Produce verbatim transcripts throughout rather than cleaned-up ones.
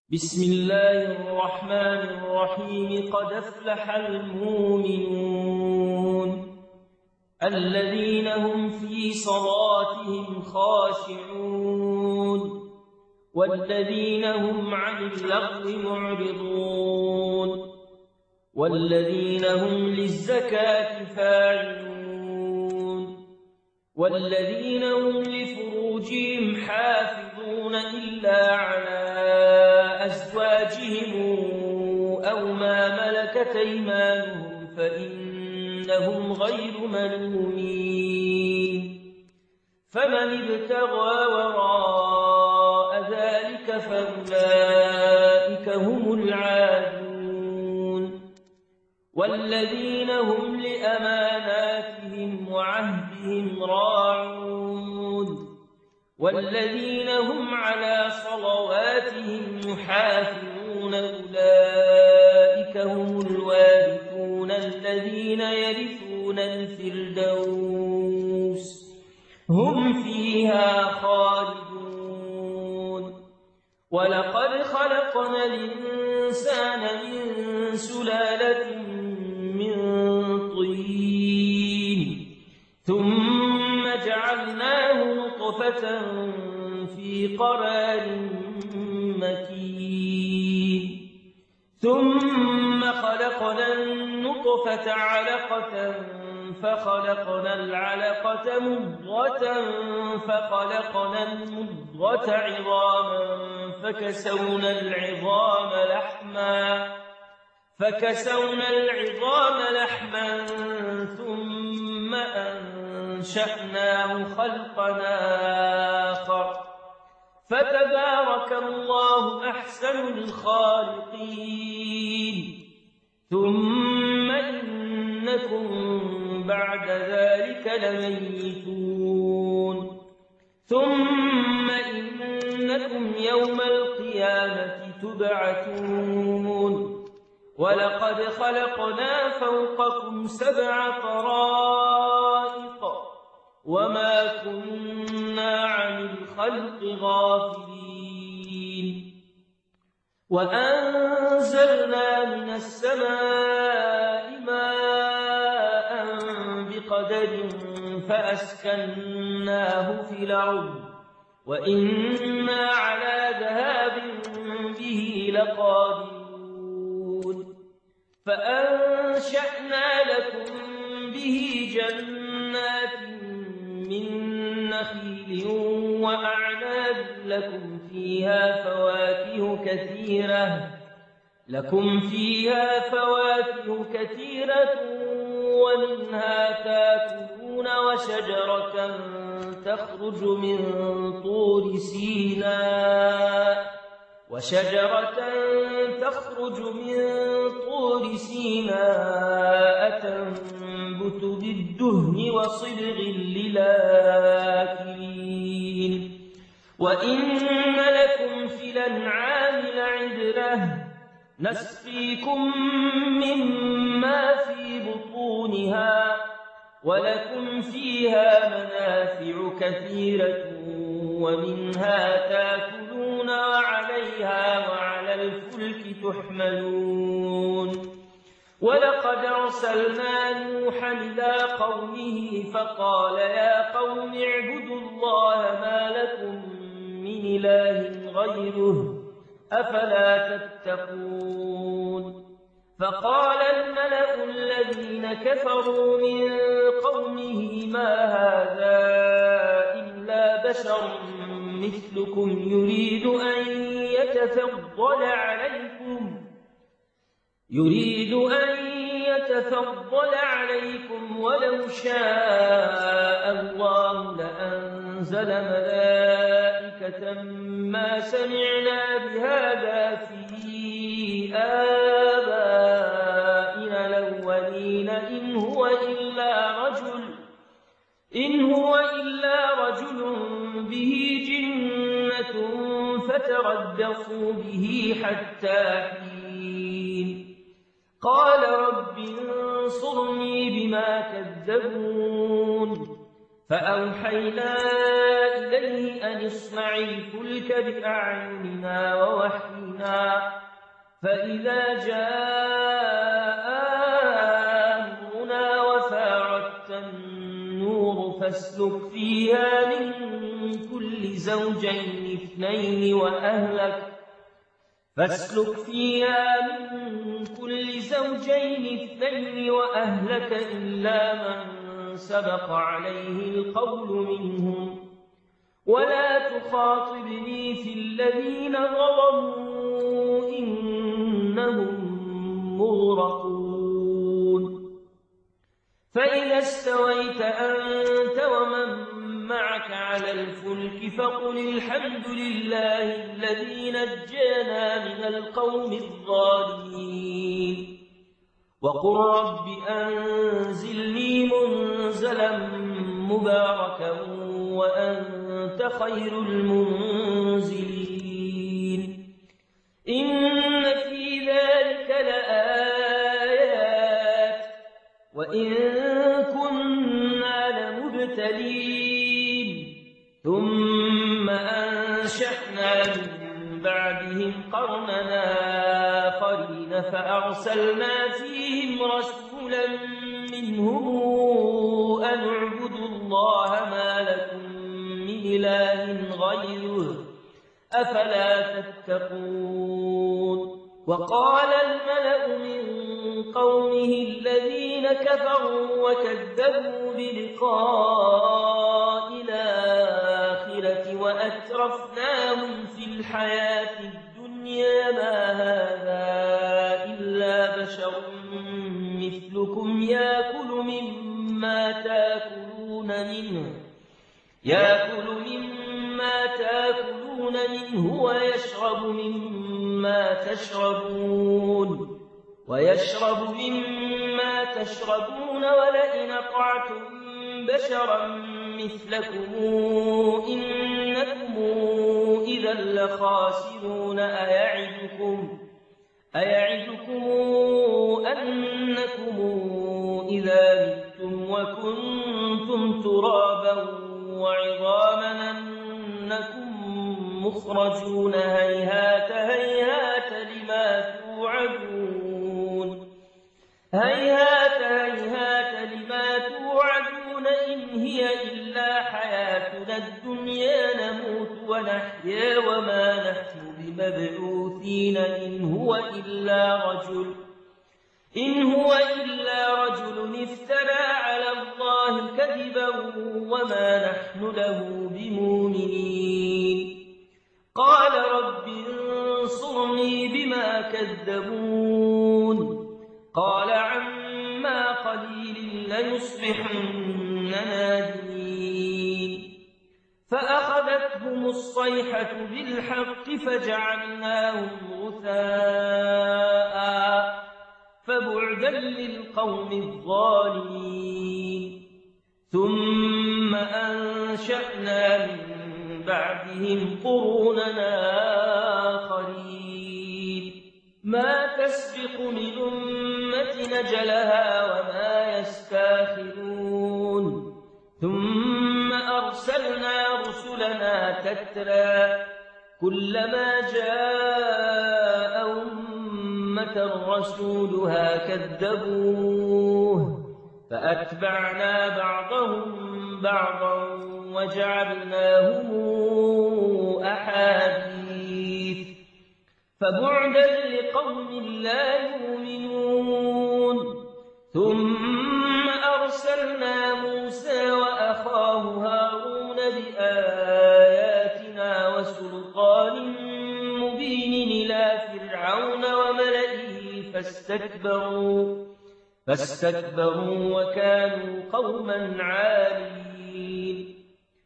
بسم الله الرحمن الرحيم. قد أفلح المؤمنون الذين هم في صلاتهم خاشعون والذين هم عن اللغو معرضون والذين هم للزكاة فاعلون والذين هم لفروجهم حافظون إلا على أزواجهم أو ما ملكت أيمانهم فإنهم غير ملومين. فمن ابتغى وراء ذلك فأولئك هم العادون والذين هم لأماناتهم وعهدهم راعون والذين هم على صلواتهم يحافظون أولئك هم الوارثون الذين يرثون الفردوس هم فيها خالدون. ولقد خلقنا الإنسان من سلالة من طين ثم جعلناه نطفة في قرار مكين ثم خلقنا النطفة علقة فخلقنا العلقة مضغة فخلقنا المضغة عظاما فكسونا العظام لحما فكسونا العظام لحما ثم أنشأناه خلقا آخر فتبارك الله أحسن الخالقين. ثم إنكم بعد ذلك لميتون ثم إنكم يوم القيامة تبعثون. ولقد خلقنا فوقكم سبع طرائق وما كنا عن الخلق غافلين. وأنزلنا من السماء ماء بقدر فأسكناه في الأرض وإنا على ذهاب به لقادرون. فأنشأنا لكم به جنات من نخيل وأعناب لكم فيها فواكه كثيرة لكم فيها فواكه كثيرة ومنها تاكلون وشجرة تخرج من طور سيناء وشجرة تخرج من طور سيناء تنبت بالدهن وصبغ للآكلين. وإن لكم في الأنعام لعبرة نسقيكم مما في بطونها ولكم فيها منافع كثيرة ومنها تاكلون وعليها وعلى الفلك تحملون. ولقد أرسلنا نوحا إلى قومه فقال يا قوم اعبدوا الله ما لكم من إله غيره أفلا تتقون. فقال الملأ الذين كفروا من قومه ما هذا إلا بشر مثلكم يريد أن يتفضل عليكم يريد أن يتفضل عليكم ولو شاء الله لأنزل ملائكة ما سمعنا بهذا في آبائنا الأولين إن هو إلا رجل إن هو إلا رجل به جنة فتربصوا به حتى حين. قال رب انصرني بما كذبون. فأوحينا إليه إليه أن اصنع الفلك بأعيننا ووحينا فإذا جاء أمرنا وفاردت النور فاسلك فيها من كل زوجين اثنين وأهلك فاسلك فيها من كل زوجين اثنين وأهلك إلا من سبق عليه القول منهم ولا تخاطبني في الذين ظلموا إنهم مغرقون فإذا استويت أنت ومن معك على الفلك فقل الحمد لله الذي نجانا من القوم الظالمين وقل رب أنزلني منزلا مباركا وأنت خير المنزلين إن في ذلك لآيات وإن كنا لمبتلين ثم أنشأنا من بعدهم قرننا آخرين فأرسلنا فيهم رسولا منهم أن اعبدوا الله ما لكم من إله غيره أفلا تتقون وقال الملأ من قومه الذين كفروا وكذبوا بلقاء الآخرة وأترفناهم في الحياة الدنيا ما هذا إلا بشر مثلكم يأكل مما تأكلون منه يأكل مما تأكلون منه ويشرب مما تشربون ويشرب مما تشربون ولئن أطعتم بشرا مثلكم إنكم إذا لخاسرون أيعدكم أيعدكم أنكم إذا متم وكنتم ترابا وعظاما أنكم مخرجون هيهات هيهات لما توعدون هيهات هيهات لما توعدون إن هي إلا حياتنا الدنيا نموت ونحيا وما نحن بمبعوثين إن هو إلا رجل إن هو إلا رجل افترى على الله كذبا وما نحن له بمؤمنين قال رب انصرني بما كذبون قال عما قليل ليصبحن نادمين فأخذتهم الصيحة بالحق فجعلناهم غثاء فبعدا للقوم الظالمين ثم أنشأنا من بعدهم قروننا آخرين ما تسبق من أمة نجلها وما يستاخرون ثم أرسلنا رسلنا تترى كلما جاء أمة رسولها كذبوه فأتبعنا بعضهم بعضا وجعلناهم أحاديث فبعدا لقوم لا يؤمنون ثم أرسلنا موسى وأخاه هارون بآياتنا وسلطان مبين إلى فرعون وملئه فاستكبروا فاستكبروا وكانوا قوما عالين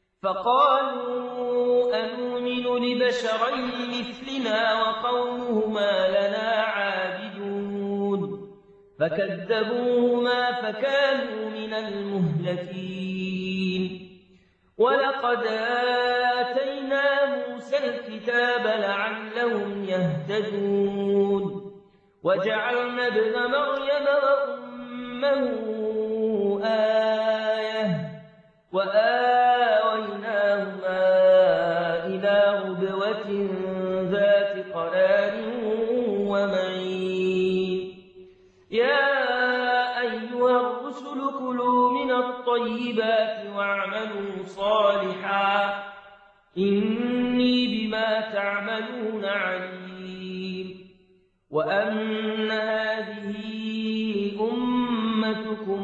فقالوا أنؤمن لبشرين مثلنا وقومهما لنا عابدون فكذبوهما فكانوا من المهلكين ولقد آتينا موسى الكتاب لعلهم يهتدون وجعلنا ابن مريم وأمه آية وآويناهما صالحا إني بما تعملون عليم وأن هذه أمتكم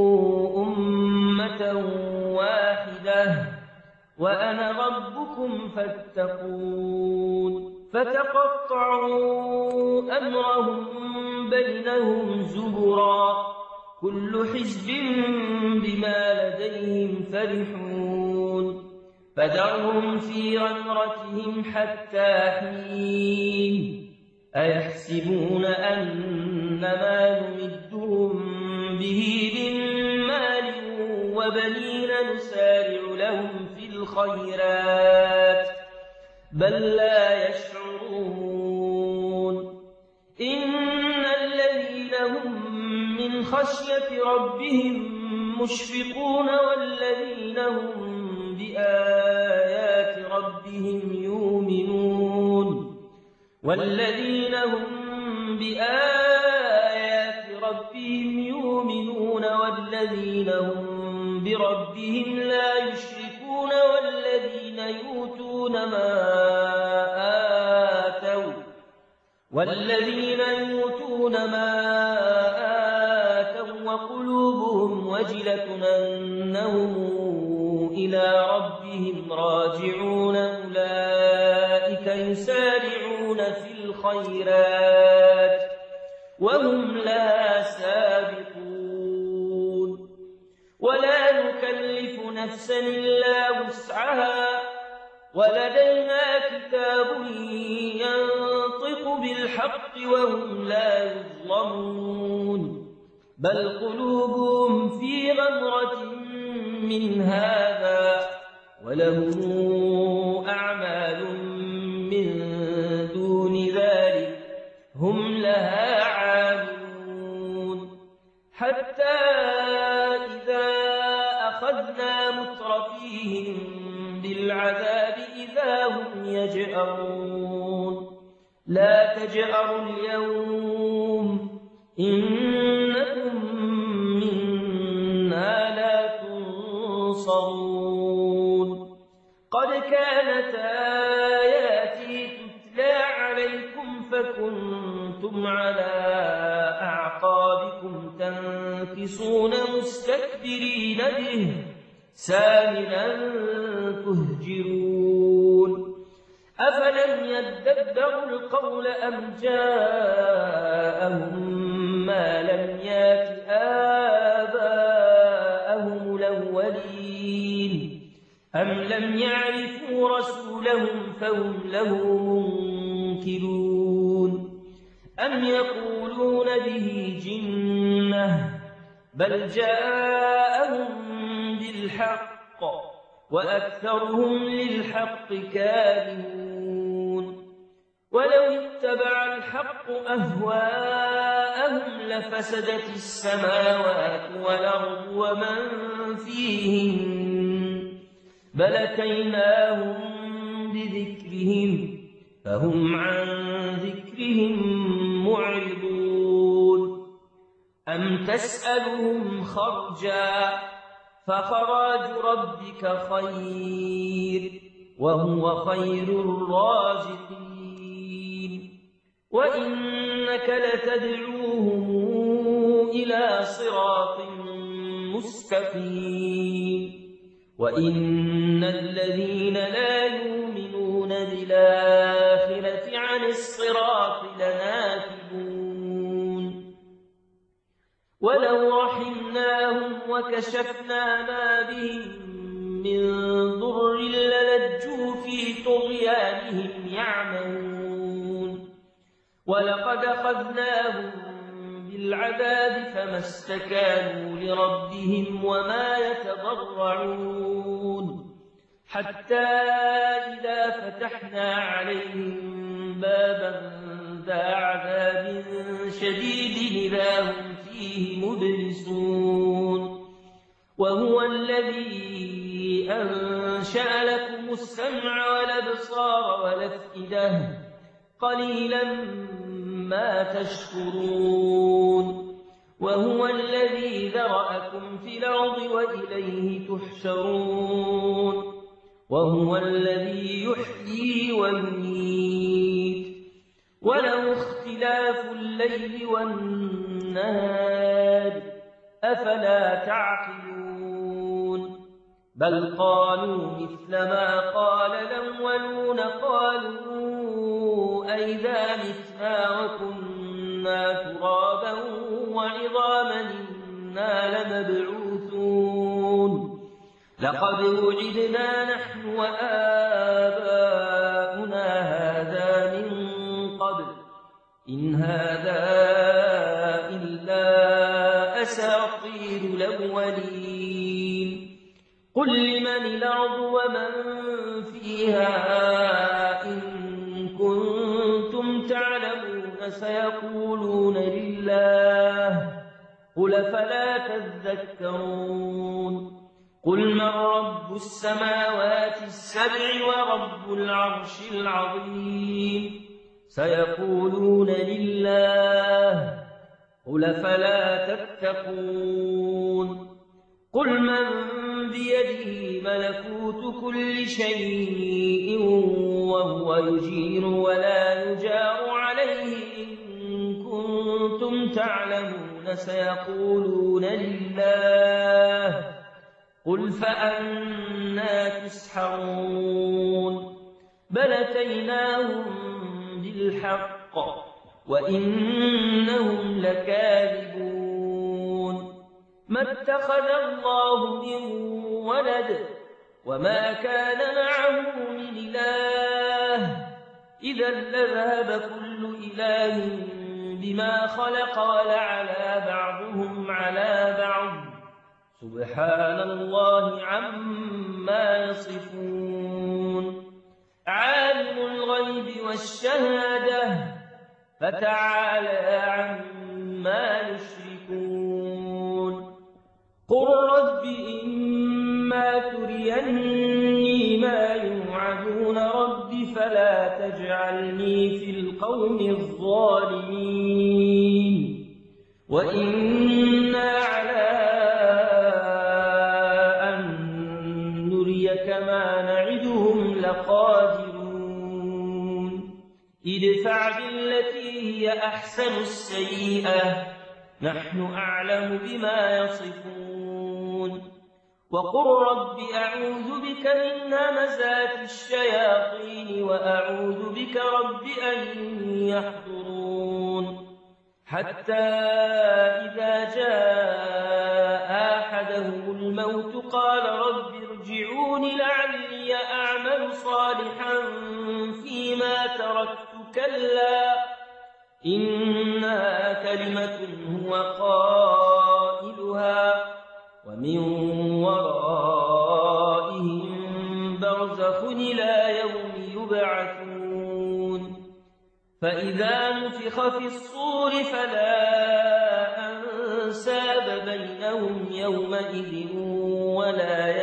أمة واحدة وأنا ربكم فاتقون فتقطعوا أمرهم بينهم زبرا كل حزب بما لديهم فرحون فدعهم في غمرتهم حتى حين أيحسبون أن ما نمدهم به من مال وبنين نسارع لهم في الخيرات بل لا يشعرون إن الذين هم من خشية ربهم مشفقون والذين هم بآيات ربهم يؤمنون والذين هم بآيات ربهم يؤمنون والذين هم بربهم لا يشركون والذين يؤتون ما آتوا والذين يؤتون ما آتوا وقلوبهم وجلة أنهم إلى ربهم راجعون أولئك يسارعون في الخيرات وهم لا سابقون ولا نكلف نفسا إلا وسعها ولدينا كتاب ينطق بالحق وهم لا يظلمون بل قلوبهم في غمرة من هذا ولهم أعمال من دون ذلك هم لها عاملون حتى إذا أخذنا مترفيهم بالعذاب إذا هم يجأرون لا تجأروا اليوم إنكم منا لا تنصرون قد كانت آياتي تتلى عليكم فكنتم على أعقابكم تنكصون مستكبرين به سامنا تهجرون أفلم يدبروا القول أم جاءهم ما لم يات آباءهم الأولين أم لم يعرفوا رسولهم فهم له منكرون أم يقولون به جنة بل جاءهم بالحق وأكثرهم للحق كارهون ولو اتبع الحق أهواءهم لفسدت السماوات والأرض ومن فيهن بل أتيناهم بذكرهم فهم عن ذكرهم معرضون أم تسألهم خرجا فخراج ربك خير وهو خير الرازقين وإنك لتدعوهم إلى صراط مستقيم وإن الذين لا يؤمنون بالآخرة عن الصراط لناكبون ولو رحمناهم وكشفنا ما بهم من ضر للجوا في طغيانهم يعمهون ولقد أخذناهم بالعذاب فما استكانوا لربهم وما يتضرعون حتى إذا فتحنا عليهم بابا ذا عذاب شديد إذا هم فيه مبلسون وهو الذي أنشأ لكم السمع والأبصار والأفئدة قليلا ما تشكرون وهو الذي ذرأكم في الأرض وإليه تحشرون وهو الذي يحيي ويميت وله اختلاف الليل والنهار أفلا تعقلون بل قالوا مثل ما قال الأولون قالوا أئذا متنا وكنا ترابا وعظاما إنا لمبعوثون لقد وعدنا نحن وآباؤنا هذا من قبل إن هذا إلا أساطير الأولين قل لمن الأرض ومن فيها إن كنتم تعلمون سيقولون لله قل فلا تذكرون قل من رب السماوات السبع ورب العرش العظيم سيقولون لله قل فلا تتقون قل من بيده ملكوت كل شيء وهو يجير ولا يجار عليه إن كنتم تعلمون سيقولون لله قل فأنى تسحرون بل أتيناهم بالحق وإنهم لكاذبون ما اتخذ الله من ولد وما كان معه من إله إذا لذهب كل إله بما خلق ولعلى بعضهم على بعض سبحان الله عما يصفون عالم الغيب والشهادة فتعالى عما يشركون قل رب إما تريني ما يوعدون رب فلا تجعلني في القوم الظالمين وإنا على أن نريك ما نعدهم لقادرون ادفع بالتي هي أحسن السيئة نحن أعلم بما يصفون وقل رب أعوذ بك من همزات الشياطين وأعوذ بك رب أن يحضرون حتى إذا جاء أحدهم الموت قال رب ارجعون لعلي أعمل صالحا فيما تركت كلا إنها كلمة هو قائلها ومن ورائهم برزخ إلى يوم يبعثون فإذا نفخ في الصور فلا أنساب بينهم يومئذ ولا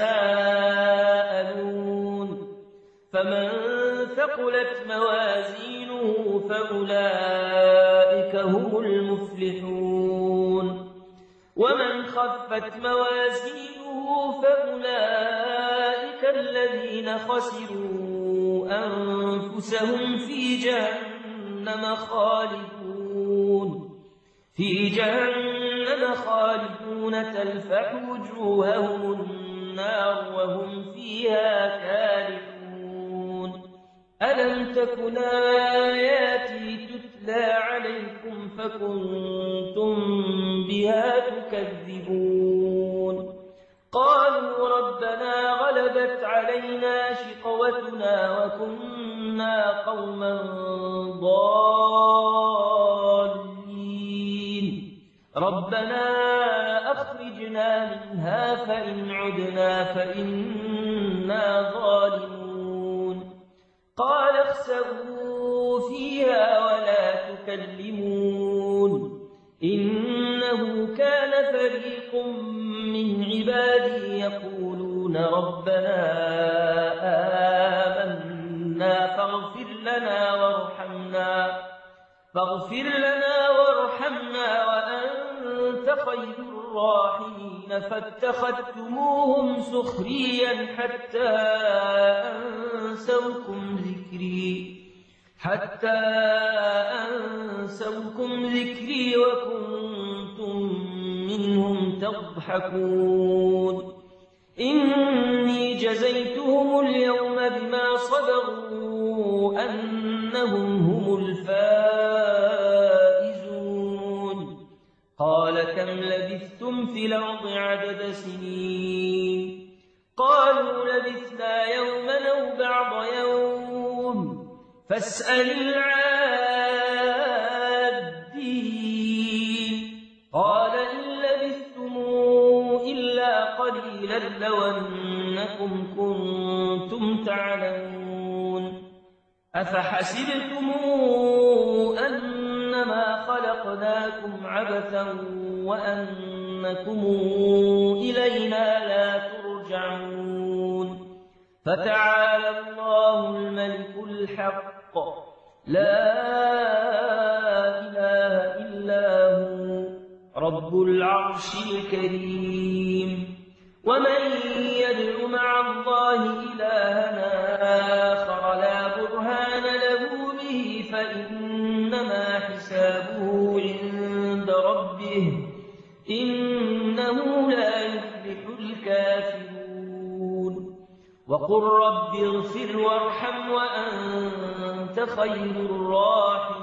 يتساءلون فمن ثقلت موازينه فأولئك هم المفلحون ومن خفت موازينه فأولئك الذين خسروا أنفسهم في جهنم خالدون في جهنم خالدون تلفح وجوههم النار وهم فيها كارهون ألم تكن آياتي تتلى عليكم فكنتم بها تكذبون قالوا ربنا غلبت علينا شقوتنا وكنا قوما ضالين ربنا أخرجنا منها فإن عدنا فإنا ظالمون قال اخسئوا فيها ولا تكلمون إنه كان فريق من عبادي يقولون ربنا آمنا فاغفر لنا وارحمنا فاغفر لنا وارحمنا وارحمنا وأنت خير الراحمين فاتخذتموهم سخريا حتى أنسوكم ذكري حتى أنسوكم ذكري وكنتم منهم تضحكون إني جزيتهم اليوم بما صبروا أنهم هم الفائزون قال كم لبثتم في الأرض عدد سنين قالوا لبثنا يوما أو بعض يوم فاسأل العادين قال إن لبثتم إلا قليلا لو أنكم كنتم تعلمون أفحسبتم أنما خلقناكم عبثا وأنكم إلينا لا ترجعون فتعالى الله الملك الحق لا إله إلا هو رب العرش الكريم ومن يدع مع الله إلهنا آخر لا برهان له به فإنما حسابه عند ربه إنه لا يفلح الكافرون وقل رب اغفر وارحم وأنت خير الراحمين